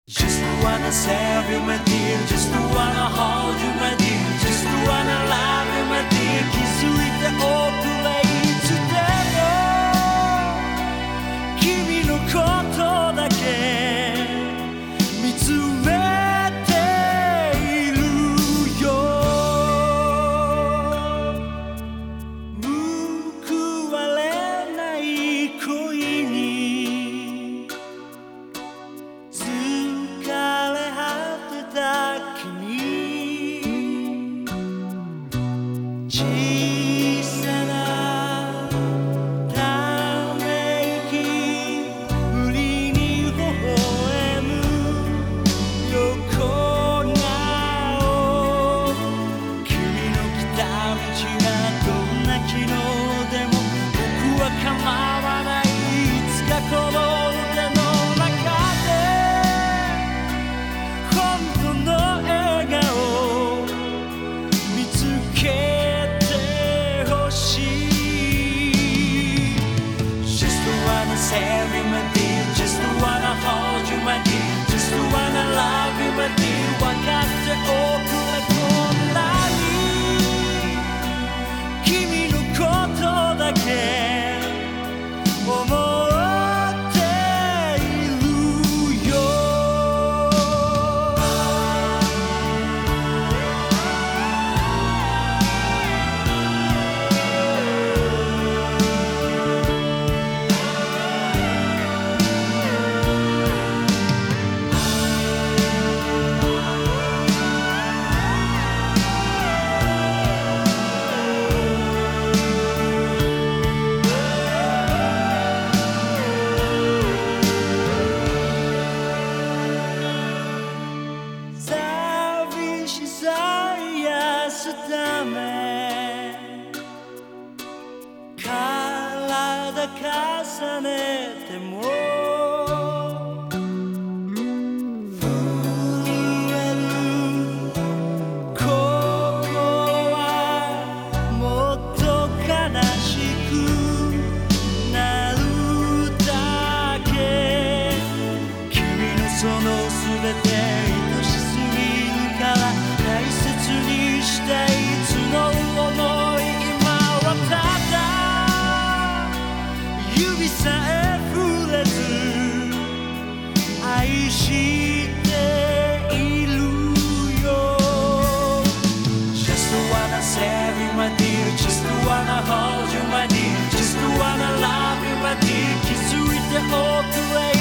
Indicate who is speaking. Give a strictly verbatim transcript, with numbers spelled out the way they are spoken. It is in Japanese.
Speaker 1: Just wanna save you my dear, just wanna hold you my dear, just wanna love you my dear 気づいておくれいつでも君のことだけ見つめているよ報われない恋に小さなため息無理に微笑む横顔君の来た道がどんな昨日でも僕は構わないいつかこの腕の中で本当の笑顔見つけSave you my dear, just wanna hold you my dear, just wanna love you my dear 分かっておくれこんなに君のことだけ思っているよため体重ねても震える心はもっと悲しくなるだけ君のその全て愛しすぎるから大切にしたいつの想い今はただ指さえ触れず愛しているよ Just wanna save you my dear, just wanna hold you my dear, just wanna love you my dear 気づいておくれ